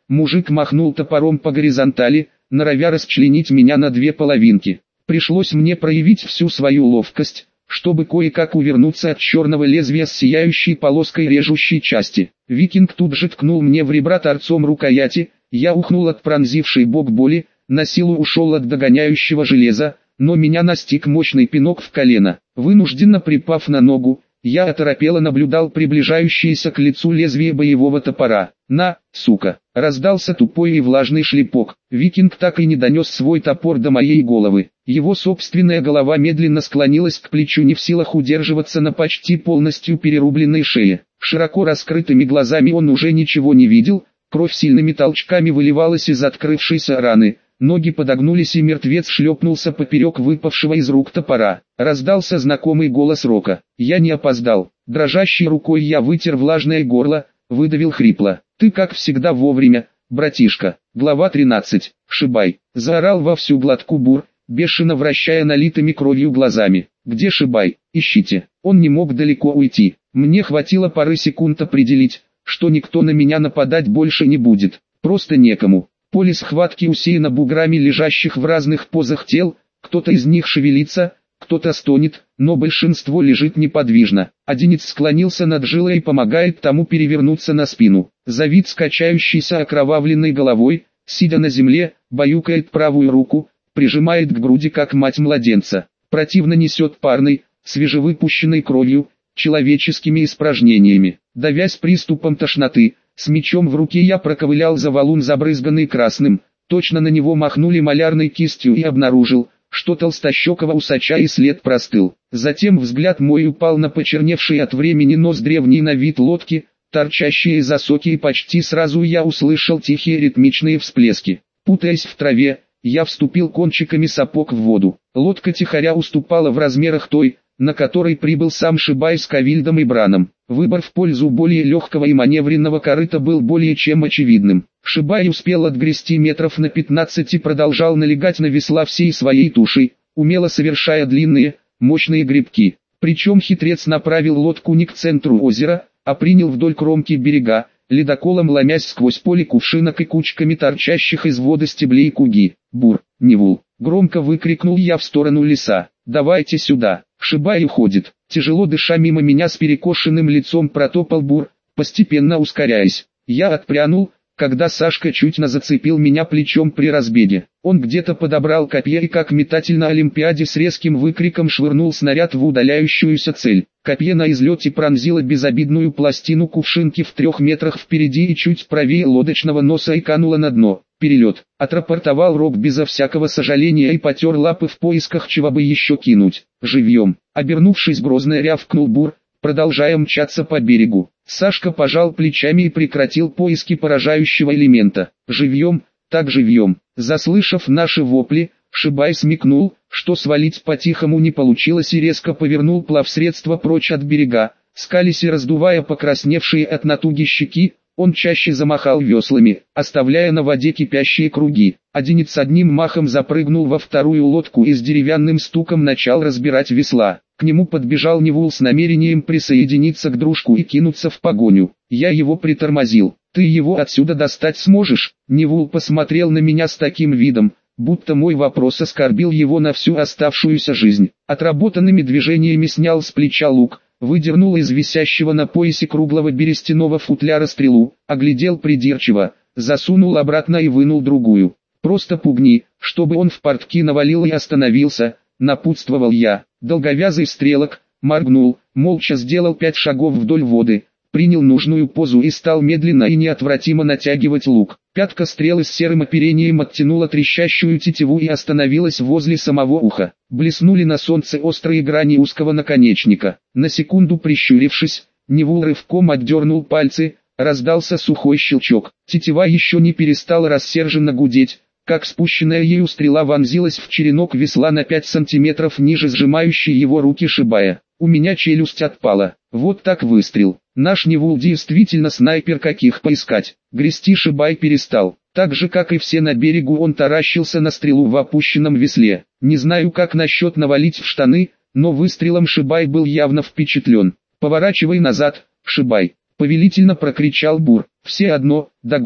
Speaker 1: Мужик махнул топором по горизонтали, норовя расчленить меня на две половинки. Пришлось мне проявить всю свою ловкость, чтобы кое-как увернуться от черного лезвия с сияющей полоской режущей части. Викинг тут же ткнул мне в ребра торцом рукояти, я ухнул от пронзившей бок боли, на силу ушел от догоняющего железа, но меня настиг мощный пинок в колено. Вынужденно припав на ногу, я оторопело наблюдал приближающееся к лицу лезвие боевого топора. «На, сука!» Раздался тупой и влажный шлепок. Викинг так и не донес свой топор до моей головы. Его собственная голова медленно склонилась к плечу, не в силах удерживаться на почти полностью перерубленной шее. Широко раскрытыми глазами он уже ничего не видел, кровь сильными толчками выливалась из открывшейся раны. Ноги подогнулись и мертвец шлепнулся поперек выпавшего из рук топора. Раздался знакомый голос Рока. Я не опоздал. Дрожащей рукой я вытер влажное горло, выдавил хрипло. «Ты как всегда вовремя, братишка». Глава тринадцать. Шибай. Заорал во всю глотку Бур, бешено вращая налитыми кровью глазами. «Где Шибай? Ищите». Он не мог далеко уйти. Мне хватило пары секунд определить, что никто на меня нападать больше не будет. Просто некому. Поле схватки усеяно буграми лежащих в разных позах тел, кто-то из них шевелится, кто-то стонет, но большинство лежит неподвижно. Одинец склонился над жилой и помогает тому перевернуться на спину. Завид с качающейся окровавленной головой, сидя на земле, баюкает правую руку, прижимает к груди как мать младенца. Противно несет парной, свежевыпущенной кровью, человеческими испражнениями. Давясь приступом тошноты, с мечом в руке я проковылял за валун, забрызганный красным, точно на него махнули малярной кистью, и обнаружил, что толстощекого усача и след простыл. Затем взгляд мой упал на почерневший от времени нос древней на вид лодки, торчащие из осоки, и почти сразу я услышал тихие ритмичные всплески. Путаясь в траве, я вступил кончиками сапог в воду. Лодка тихоря уступала в размерах той, на которой прибыл сам Шибай с Ковильдом и Браном. Выбор в пользу более легкого и маневренного корыта был более чем очевидным. Шибай успел отгрести метров на пятнадцать и продолжал налегать на весла всей своей тушей, умело совершая длинные, мощные гребки. Причем хитрец направил лодку не к центру озера, а принял вдоль кромки берега, ледоколом ломясь сквозь поле кувшинок и кучками торчащих из воды стеблей куги. «Бур, Невул!» — громко выкрикнул я в сторону леса. «Давайте сюда!» Шибай уходит. Тяжело дыша, мимо меня с перекошенным лицом протопал Бур, постепенно ускоряясь. Я отпрянул, когда Сашка чуть не зацепил меня плечом при разбеге. Он где-то подобрал копье и, как метатель на Олимпиаде, с резким выкриком швырнул снаряд в удаляющуюся цель. Копье на излете пронзило безобидную пластину кувшинки в трех метрах впереди и чуть правее лодочного носа и кануло на дно. «Перелет!» — отрапортовал Рок безо всякого сожаления и потер лапы в поисках чего бы еще кинуть. «Живьем!» — обернувшись грозно рявкнул Бур, продолжая мчаться по берегу. Сашка пожал плечами и прекратил поиски поражающего элемента. «Живьем, так живьем!» Заслышав наши вопли, Шибай смекнул, что свалить по-тихому не получилось, и резко повернул плавсредство прочь от берега. Скались и раздувая покрасневшие от натуги щеки, он чаще замахал веслами, оставляя на воде кипящие круги. Одинец одним махом запрыгнул во вторую лодку и с деревянным стуком начал разбирать весла. К нему подбежал Невул с намерением присоединиться к дружку и кинуться в погоню. Я его притормозил. «Ты его отсюда достать сможешь?» Невул посмотрел на меня с таким видом, будто мой вопрос оскорбил его на всю оставшуюся жизнь. Отработанными движениями снял с плеча лук, выдернул из висящего на поясе круглого берестяного футляра стрелу, оглядел придирчиво, засунул обратно и вынул другую. «Просто пугни, чтобы он в портки навалил и остановился», — напутствовал я. Долговязый стрелок моргнул, молча сделал пять шагов вдоль воды, принял нужную позу и стал медленно и неотвратимо натягивать лук. Пятка стрелы с серым оперением оттянула трещащую тетиву и остановилась возле самого уха. Блеснули на солнце острые грани узкого наконечника. На секунду прищурившись, Невул рывком отдернул пальцы, раздался сухой щелчок. Тетива еще не перестала рассерженно гудеть, как спущенная ею стрела вонзилась в черенок весла на пять сантиметров ниже сжимающей его руки Шибая. У меня челюсть отпала. Вот так выстрел. Наш Невул действительно снайпер, каких поискать. Грести Шибай перестал. Так же, как и все на берегу, он таращился на стрелу в опущенном весле. Не знаю, как насчет навалить в штаны, но выстрелом Шибай был явно впечатлен. «Поворачивай назад, Шибай!» — повелительно прокричал Бур. «Все одно, догоним!»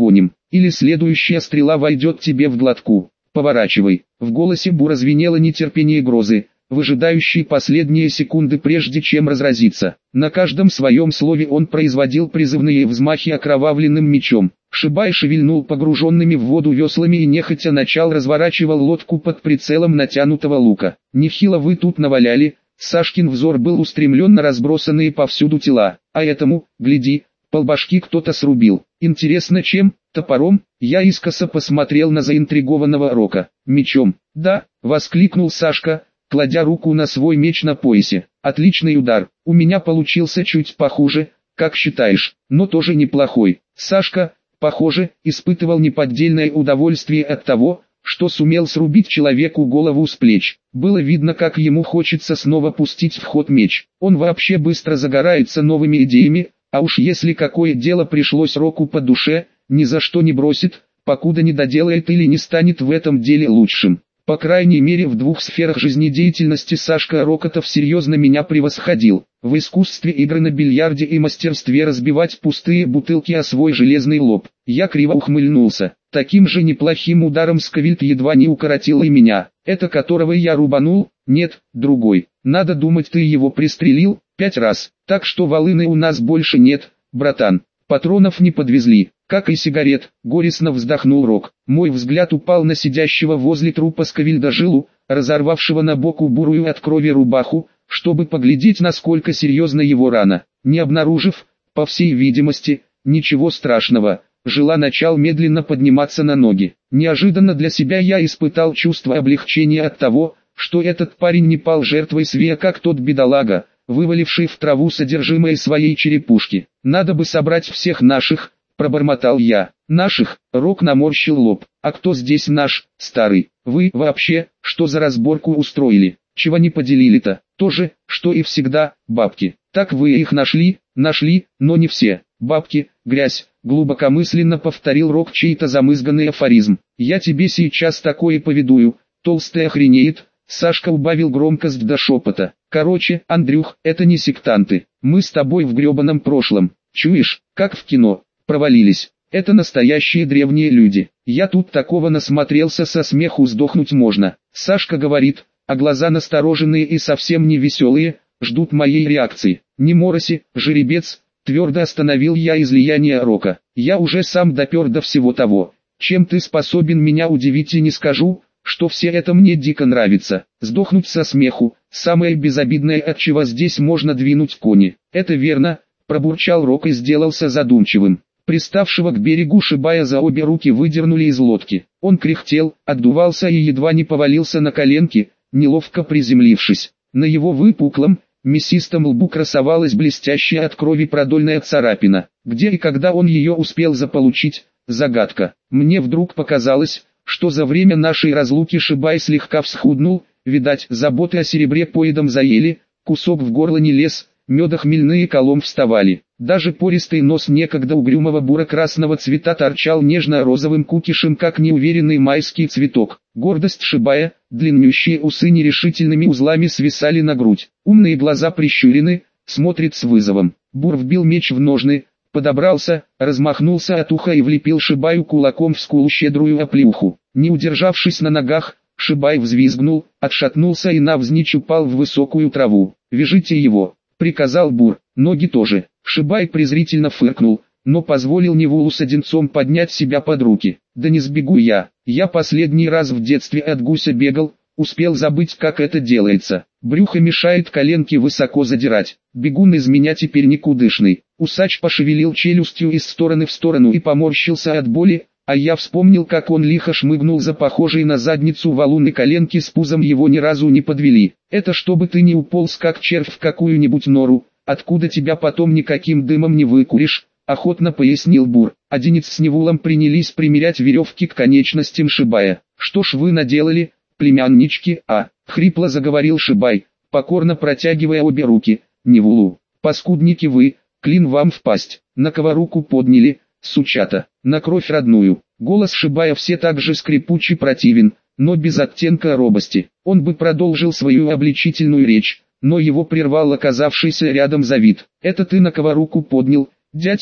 Speaker 1: или следующая стрела войдет тебе в глотку. Поворачивай. В голосе Бура звенело нетерпение грозы, выжидающей последние секунды прежде чем разразиться. На каждом своем слове он производил призывные взмахи окровавленным мечом. Шибай шевельнул погруженными в воду веслами и нехотя начал разворачивал лодку под прицелом натянутого лука. Нехило вы тут наваляли. Сашкин взор был устремлен на разбросанные повсюду тела. А этому, гляди, полбашки кто-то срубил. Интересно чем? Топором? Я искоса посмотрел на заинтригованного Рока. Мечом. Да, воскликнул Сашка, кладя руку на свой меч на поясе. Отличный удар. У меня получился чуть похуже, как считаешь, но тоже неплохой. Сашка, похоже, испытывал неподдельное удовольствие от того, что сумел срубить человеку голову с плеч. Было видно, как ему хочется снова пустить в ход меч. Он вообще быстро загорается новыми идеями, а уж если какое дело пришлось Року по душе, ни за что не бросит, покуда не доделает или не станет в этом деле лучшим. По крайней мере в двух сферах жизнедеятельности Сашка Рокотов серьезно меня превосходил. В искусстве игры на бильярде и мастерстве разбивать пустые бутылки о свой железный лоб. Я криво ухмыльнулся. Таким же неплохим ударом Скавильд едва не укоротил и меня. Это которого я рубанул? Нет, другой. Надо думать, ты его пристрелил пять раз. Так что волыны у нас больше нет, братан. Патронов не подвезли, как и сигарет. Горестно вздохнул Рок. Мой взгляд упал на сидящего возле трупа Скавильда Жилу, разорвавшего на боку бурую от крови рубаху, чтобы поглядеть, насколько серьезна его рана. Не обнаружив, по всей видимости, ничего страшного, Жила начал медленно подниматься на ноги. Неожиданно для себя я испытал чувство облегчения от того, что этот парень не пал жертвой свея, как тот бедолага, вываливший в траву содержимое своей черепушки. «Надо бы собрать всех наших», — пробормотал я. «Наших?» — Рок наморщил лоб. «А кто здесь наш, старый? Вы вообще, что за разборку устроили? Чего не поделили-то? То же, что и всегда, бабки. Так вы их нашли?» «Нашли, но не все. Бабки, грязь», — глубокомысленно повторил Рок чей-то замызганный афоризм. «Я тебе сейчас такое поведую, толстый охренеет». Сашка убавил громкость до шепота. «Короче, Андрюх, это не сектанты. Мы с тобой в гребаном прошлом. Чуешь, как в кино. Провалились. Это настоящие древние люди. Я тут такого насмотрелся, со смеху сдохнуть можно». Сашка говорит, а глаза настороженные и совсем не веселые, ждут моей реакции. «Не мороси, жеребец», твердо остановил я излияние Рока. «Я уже сам допер до всего того, чем ты способен меня удивить, и не скажу, что все это мне дико нравится. Сдохнуть со смеху, самое безобидное, от чего здесь можно двинуть кони». «Это верно», пробурчал Рок и сделался задумчивым. Приставшего к берегу Шибая за обе руки выдернули из лодки. Он кряхтел, отдувался и едва не повалился на коленки, неловко приземлившись. На его выпуклом, мясистом лбу красовалась блестящая от крови продольная царапина. Где и когда он ее успел заполучить, загадка. Мне вдруг показалось, что за время нашей разлуки Шибай слегка всхуднул, видать, заботы о серебре поедом заели, кусок в горло не лез, меда хмельные колом вставали. Даже пористый нос некогда угрюмого буро-красного цвета торчал нежно-розовым кукишем, как неуверенный майский цветок. Гордость Шибая, длиннющие усы нерешительными узлами свисали на грудь. Умные глаза прищурены, смотрит с вызовом. Бур вбил меч в ножны, подобрался, размахнулся от уха и влепил Шибаю кулаком в скулу щедрую оплеуху. Не удержавшись на ногах, Шибай взвизгнул, отшатнулся и навзничь упал в высокую траву. «Вяжите его», — приказал Бур, — «ноги тоже». Шибай презрительно фыркнул, но позволил Невулу с Одинцом поднять себя под руки. «Да не сбегу я, я последний раз в детстве от гуся бегал, успел забыть, как это делается. Брюхо мешает коленки высоко задирать. Бегун из меня теперь никудышный». Усач пошевелил челюстью из стороны в сторону и поморщился от боли, а я вспомнил, как он лихо шмыгнул за похожие на задницу валун, и коленки с пузом его ни разу не подвели. «Это чтобы ты не уполз как червь в какую-нибудь нору, откуда тебя потом никаким дымом не выкуришь», — охотно пояснил Бур. Одинец с Невулом принялись примерять веревки к конечностям Шибая. «Что ж вы наделали, племяннички, а?» — хрипло заговорил Шибай, покорно протягивая обе руки Невулу. «Паскудники вы, клин вам в пасть, на кого руку подняли, сучата, на кровь родную». Голос Шибая все так же скрипучий, противен, но без оттенка робости. Он бы продолжил свою обличительную речь, но его прервал оказавшийся рядом Завид. «Это ты на кого руку поднял, дядька?»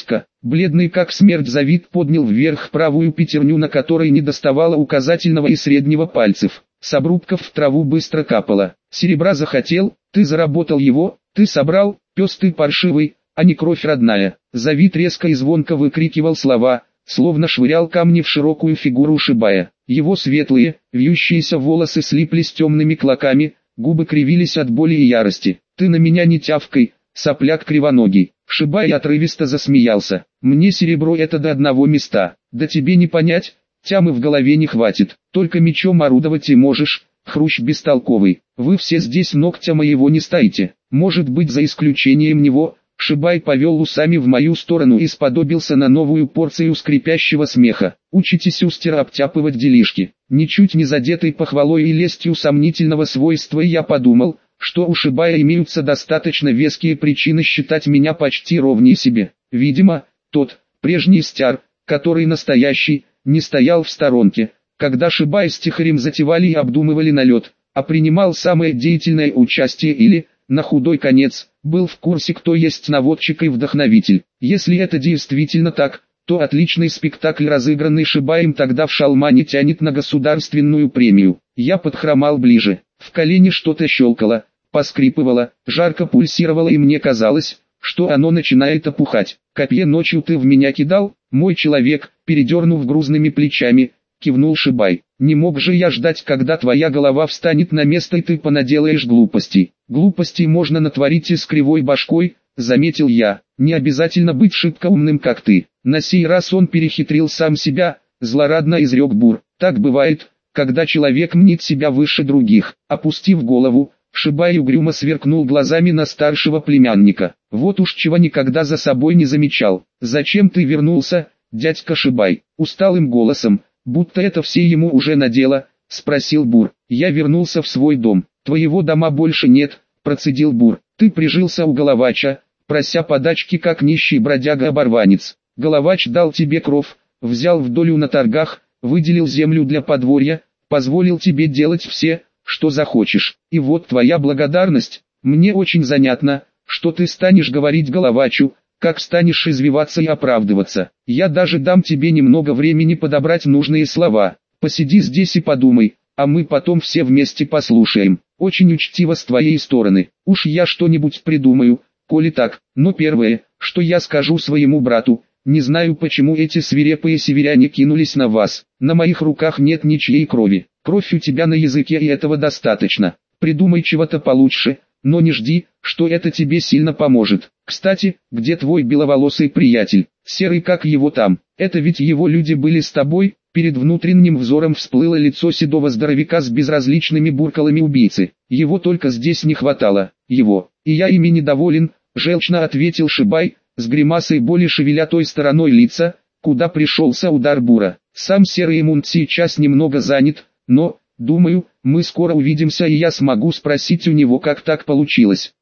Speaker 1: Бледный как смерть Завид поднял вверх правую пятерню, на которой не доставало указательного и среднего пальцев. С обрубков в траву быстро капало. Серебра захотел, ты заработал его, ты собрал, пес ты паршивый, а не кровь родная. Завид резко и звонко выкрикивал слова, словно швырял камни в широкую фигуру Шибая. Его светлые, вьющиеся волосы слиплись темными клоками, губы кривились от боли и ярости. Ты на меня не тявкай, сопляк кривоногий. Шибай отрывисто засмеялся. Мне серебро это до одного места, да тебе не понять, тямы в голове не хватит, только мечом орудовать и можешь, хрущ бестолковый. Вы все здесь ногтя моего не стоите, может быть за исключением него. Шибай повел усами в мою сторону и сподобился на новую порцию скрипящего смеха. Учитесь у стера обтяпывать делишки. Ничуть не задетый похвалой и лестью сомнительного свойства, я подумал, что у Шибая имеются достаточно веские причины считать меня почти ровней себе. Видимо, тот, прежний стяр, который настоящий, не стоял в сторонке, когда Шибай с Тихарем затевали и обдумывали налет, а принимал самое деятельное участие или, на худой конец, был в курсе, кто есть наводчик и вдохновитель. Если это действительно так, то отличный спектакль, разыгранный Шибаем тогда в Шалмане, тянет на государственную премию. Я подхромал ближе, в колене что-то щелкало, поскрипывало, жарко пульсировало, и мне казалось, что оно начинает опухать. Копье ночью ты в меня кидал, мой человек, передернув грузными плечами, кивнул Шибай. Не мог же я ждать, когда твоя голова встанет на место и ты понаделаешь глупостей. Глупостей можно натворить и с кривой башкой, заметил я. Не обязательно быть шибко умным, как ты. На сей раз он перехитрил сам себя, злорадно изрек Бур. Так бывает, когда человек мнит себя выше других. Опустив голову, Шибай угрюмо сверкнул глазами на старшего племянника. Вот уж чего никогда за собой не замечал. Зачем ты вернулся, дядька Шибай? Усталым голосом, будто это все ему уже надело, спросил Бур. Я вернулся в свой дом. Твоего дома больше нет, процедил Бур. Ты прижился у Головача, прося подачки как нищий бродяга-оборванец. Головач дал тебе кров, взял в долю на торгах, выделил землю для подворья, позволил тебе делать все, что захочешь. И вот твоя благодарность. Мне очень занятно, что ты станешь говорить Головачу, как станешь извиваться и оправдываться. Я даже дам тебе немного времени подобрать нужные слова. Посиди здесь и подумай, а мы потом все вместе послушаем. Очень учтиво с твоей стороны. Уж я что-нибудь придумаю, коли так. Но первое, что я скажу своему брату, не знаю, почему эти свирепые северяне кинулись на вас. На моих руках нет ничьей крови. Кровь у тебя на языке, и этого достаточно. Придумай чего-то получше, но не жди, что это тебе сильно поможет. Кстати, где твой беловолосый приятель? Серый, как его там? Это ведь его люди были с тобой? Перед внутренним взором всплыло лицо седого здоровяка с безразличными буркалами убийцы. Его только здесь не хватало. Его. И я ими недоволен, желчно ответил Шибай, с гримасой боли шевеля той стороной лица, куда пришелся удар Бура. Сам Серый Мунт сейчас немного занят, но, думаю, мы скоро увидимся и я смогу спросить у него, как так получилось.